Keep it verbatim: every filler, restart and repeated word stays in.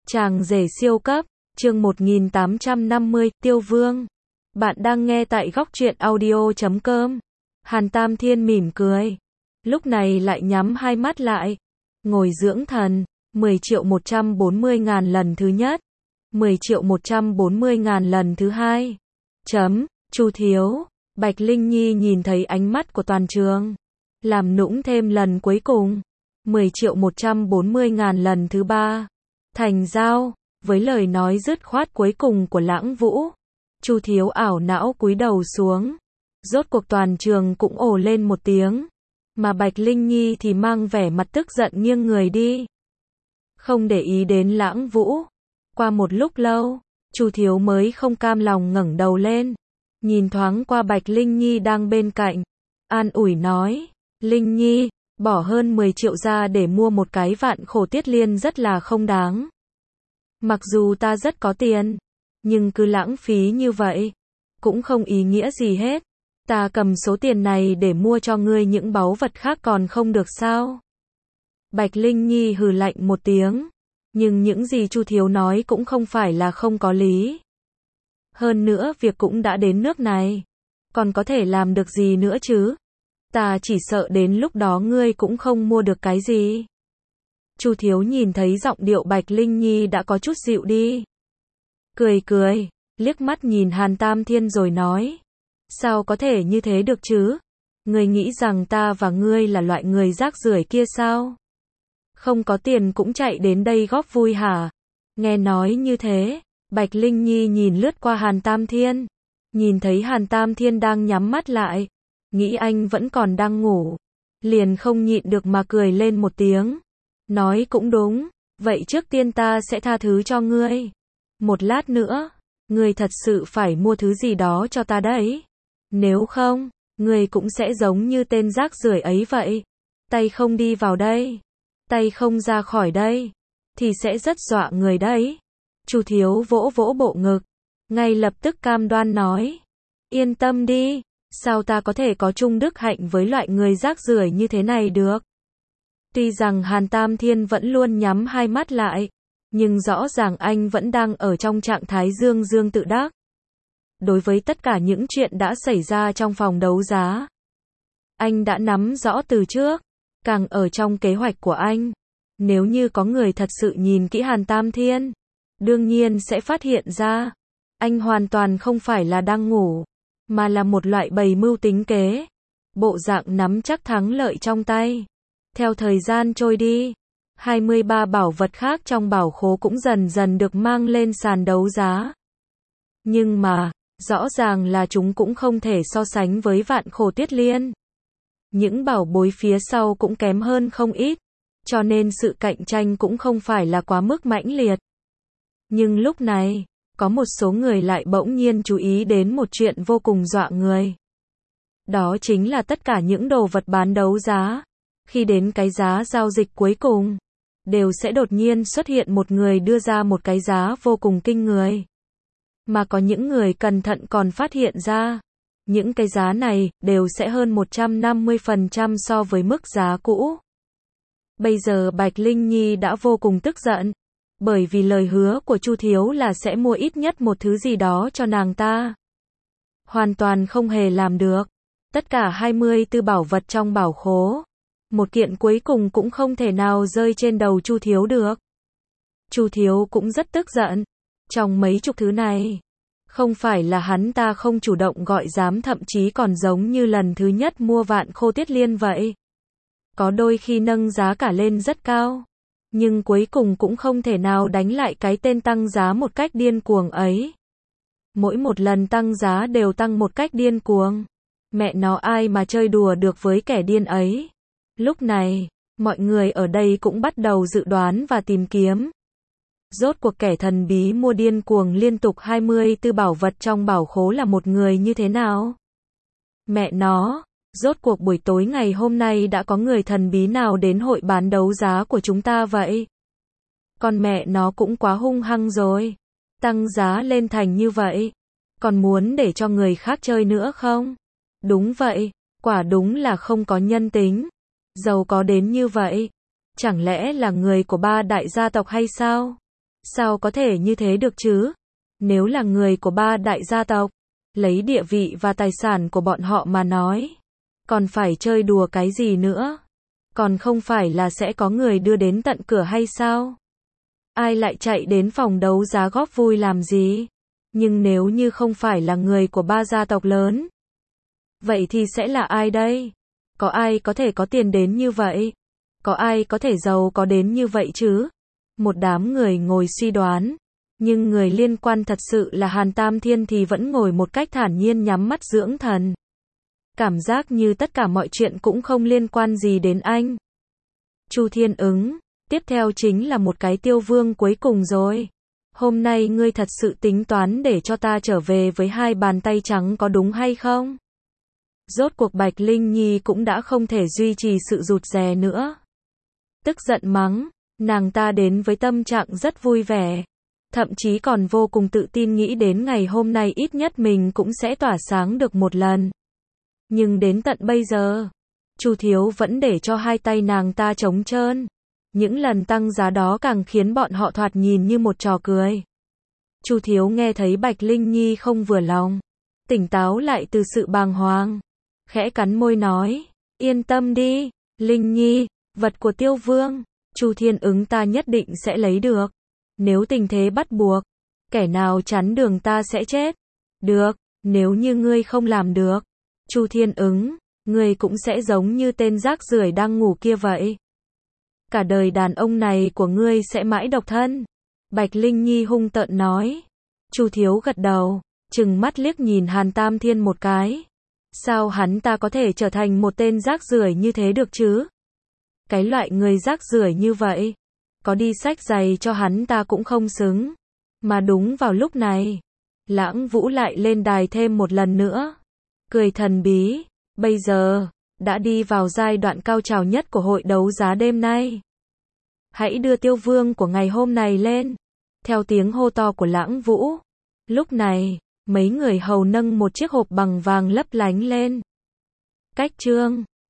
Chàng rể siêu cấp, chương một nghìn tám trăm năm mươi, Tiêu Vương. Bạn đang nghe tại góc truyện audio chấm com. Hàn Tam Thiên mỉm cười. Lúc này lại nhắm hai mắt lại. Ngồi dưỡng thần. mười triệu một trăm bốn mươi ngàn lần thứ nhất. mười triệu một trăm bốn mươi ngàn lần thứ hai. Chấm, Chu Thiếu. Bạch Linh Nhi nhìn thấy ánh mắt của toàn trường. Làm nũng thêm lần cuối cùng. mười triệu một trăm bốn mươi ngàn lần thứ ba. Thành giao, với lời nói dứt khoát cuối cùng của Lãng Vũ. Chu Thiếu ảo não cúi đầu xuống. Rốt cuộc toàn trường cũng ồ lên một tiếng. Mà Bạch Linh Nhi thì mang vẻ mặt tức giận nghiêng người đi. Không để ý đến Lãng Vũ. Qua một lúc lâu, Chu Thiếu mới không cam lòng ngẩng đầu lên. Nhìn thoáng qua Bạch Linh Nhi đang bên cạnh. An ủi nói, Linh Nhi, bỏ hơn mười triệu ra để mua một cái vạn khổ tiết liên rất là không đáng. Mặc dù ta rất có tiền, nhưng cứ lãng phí như vậy, cũng không ý nghĩa gì hết. Ta cầm số tiền này để mua cho ngươi những báu vật khác còn không được sao? Bạch Linh Nhi hừ lạnh một tiếng, nhưng những gì Chu Thiếu nói cũng không phải là không có lý. Hơn nữa việc cũng đã đến nước này, còn có thể làm được gì nữa chứ? Ta chỉ sợ đến lúc đó ngươi cũng không mua được cái gì. Chu Thiếu nhìn thấy giọng điệu Bạch Linh Nhi đã có chút dịu đi. Cười cười, liếc mắt nhìn Hàn Tam Thiên rồi nói. Sao có thể như thế được chứ? Ngươi nghĩ rằng ta và ngươi là loại người rác rưởi kia sao? Không có tiền cũng chạy đến đây góp vui hả? Nghe nói như thế, Bạch Linh Nhi nhìn lướt qua Hàn Tam Thiên. Nhìn thấy Hàn Tam Thiên đang nhắm mắt lại. Nghĩ anh vẫn còn đang ngủ. Liền không nhịn được mà cười lên một tiếng. Nói cũng đúng, vậy trước tiên ta sẽ tha thứ cho ngươi. Một lát nữa, ngươi thật sự phải mua thứ gì đó cho ta đấy. Nếu không, ngươi cũng sẽ giống như tên rác rưởi ấy vậy. Tay không đi vào đây, tay không ra khỏi đây, thì sẽ rất dọa người đấy. Chu Thiếu vỗ vỗ bộ ngực, ngay lập tức cam đoan nói. Yên tâm đi, sao ta có thể có chung đức hạnh với loại người rác rưởi như thế này được. Tuy rằng Hàn Tam Thiên vẫn luôn nhắm hai mắt lại, nhưng rõ ràng anh vẫn đang ở trong trạng thái dương dương tự đắc. Đối với tất cả những chuyện đã xảy ra trong phòng đấu giá, anh đã nắm rõ từ trước, càng ở trong kế hoạch của anh. Nếu như có người thật sự nhìn kỹ Hàn Tam Thiên, đương nhiên sẽ phát hiện ra, anh hoàn toàn không phải là đang ngủ, mà là một loại bày mưu tính kế, bộ dạng nắm chắc thắng lợi trong tay. Theo thời gian trôi đi, hai mươi ba bảo vật khác trong bảo khố cũng dần dần được mang lên sàn đấu giá. Nhưng mà, rõ ràng là chúng cũng không thể so sánh với vạn khổ tiết liên. Những bảo bối phía sau cũng kém hơn không ít, cho nên sự cạnh tranh cũng không phải là quá mức mãnh liệt. Nhưng lúc này, có một số người lại bỗng nhiên chú ý đến một chuyện vô cùng dọa người. Đó chính là tất cả những đồ vật bán đấu giá. Khi đến cái giá giao dịch cuối cùng, đều sẽ đột nhiên xuất hiện một người đưa ra một cái giá vô cùng kinh người. Mà có những người cẩn thận còn phát hiện ra, những cái giá này đều sẽ hơn một trăm năm mươi phần trăm so với mức giá cũ. Bây giờ Bạch Linh Nhi đã vô cùng tức giận, bởi vì lời hứa của Chu Thiếu là sẽ mua ít nhất một thứ gì đó cho nàng ta. Hoàn toàn không hề làm được. Tất cả hai mươi tư bảo vật trong bảo khố, một kiện cuối cùng cũng không thể nào rơi trên đầu Chu Thiếu được. Chu Thiếu cũng rất tức giận. Trong mấy chục thứ này, không phải là hắn ta không chủ động gọi giá, thậm chí còn giống như lần thứ nhất mua vạn khô tiết liên vậy. Có đôi khi nâng giá cả lên rất cao, nhưng cuối cùng cũng không thể nào đánh lại cái tên tăng giá một cách điên cuồng ấy. Mỗi một lần tăng giá đều tăng một cách điên cuồng. Mẹ nó ai mà chơi đùa được với kẻ điên ấy. Lúc này, mọi người ở đây cũng bắt đầu dự đoán và tìm kiếm. Rốt cuộc kẻ thần bí mua điên cuồng liên tục hai mươi tư bảo vật trong bảo khố là một người như thế nào? Mẹ nó, rốt cuộc buổi tối ngày hôm nay đã có người thần bí nào đến hội bán đấu giá của chúng ta vậy? Con mẹ nó cũng quá hung hăng rồi. Tăng giá lên thành như vậy. Còn muốn để cho người khác chơi nữa không? Đúng vậy, quả đúng là không có nhân tính. Giàu có đến như vậy, chẳng lẽ là người của ba đại gia tộc hay sao? Sao có thể như thế được chứ? Nếu là người của ba đại gia tộc, lấy địa vị và tài sản của bọn họ mà nói, còn phải chơi đùa cái gì nữa? Còn không phải là sẽ có người đưa đến tận cửa hay sao? Ai lại chạy đến phòng đấu giá góp vui làm gì? Nhưng nếu như không phải là người của ba gia tộc lớn, vậy thì sẽ là ai đây? Có ai có thể có tiền đến như vậy? Có ai có thể giàu có đến như vậy chứ? Một đám người ngồi suy đoán, nhưng người liên quan thật sự là Hàn Tam Thiên thì vẫn ngồi một cách thản nhiên nhắm mắt dưỡng thần. Cảm giác như tất cả mọi chuyện cũng không liên quan gì đến anh. Chu Thiên Ứng, tiếp theo chính là một cái Tiêu Vương cuối cùng rồi. Hôm nay ngươi thật sự tính toán để cho ta trở về với hai bàn tay trắng có đúng hay không? Rốt cuộc Bạch Linh Nhi cũng đã không thể duy trì sự rụt rè nữa. Tức giận mắng, nàng ta đến với tâm trạng rất vui vẻ. Thậm chí còn vô cùng tự tin nghĩ đến ngày hôm nay ít nhất mình cũng sẽ tỏa sáng được một lần. Nhưng đến tận bây giờ, Chu Thiếu vẫn để cho hai tay nàng ta trống trơn. Những lần tăng giá đó càng khiến bọn họ thoạt nhìn như một trò cười. Chu Thiếu nghe thấy Bạch Linh Nhi không vừa lòng, tỉnh táo lại từ sự bàng hoàng, khẽ cắn môi nói, yên tâm đi, Linh Nhi, vật của Tiêu Vương, Chu Thiên Ứng ta nhất định sẽ lấy được. Nếu tình thế bắt buộc, kẻ nào chắn đường ta sẽ chết. Được, nếu như ngươi không làm được, Chu Thiên Ứng, ngươi cũng sẽ giống như tên rác rưởi đang ngủ kia vậy. Cả đời đàn ông này của ngươi sẽ mãi độc thân. Bạch Linh Nhi hung tợn nói. Chu Thiếu gật đầu, trừng mắt liếc nhìn Hàn Tam Thiên một cái. Sao hắn ta có thể trở thành một tên rác rưởi như thế được chứ? Cái loại người rác rưởi như vậy, có đi xách giày cho hắn ta cũng không xứng. Mà đúng vào lúc này, Lãng Vũ lại lên đài thêm một lần nữa. Cười thần bí, bây giờ, đã đi vào giai đoạn cao trào nhất của hội đấu giá đêm nay. Hãy đưa Tiêu Vương của ngày hôm này lên. Theo tiếng hô to của Lãng Vũ. Lúc này, mấy người hầu nâng một chiếc hộp bằng vàng lấp lánh lên. Cách chương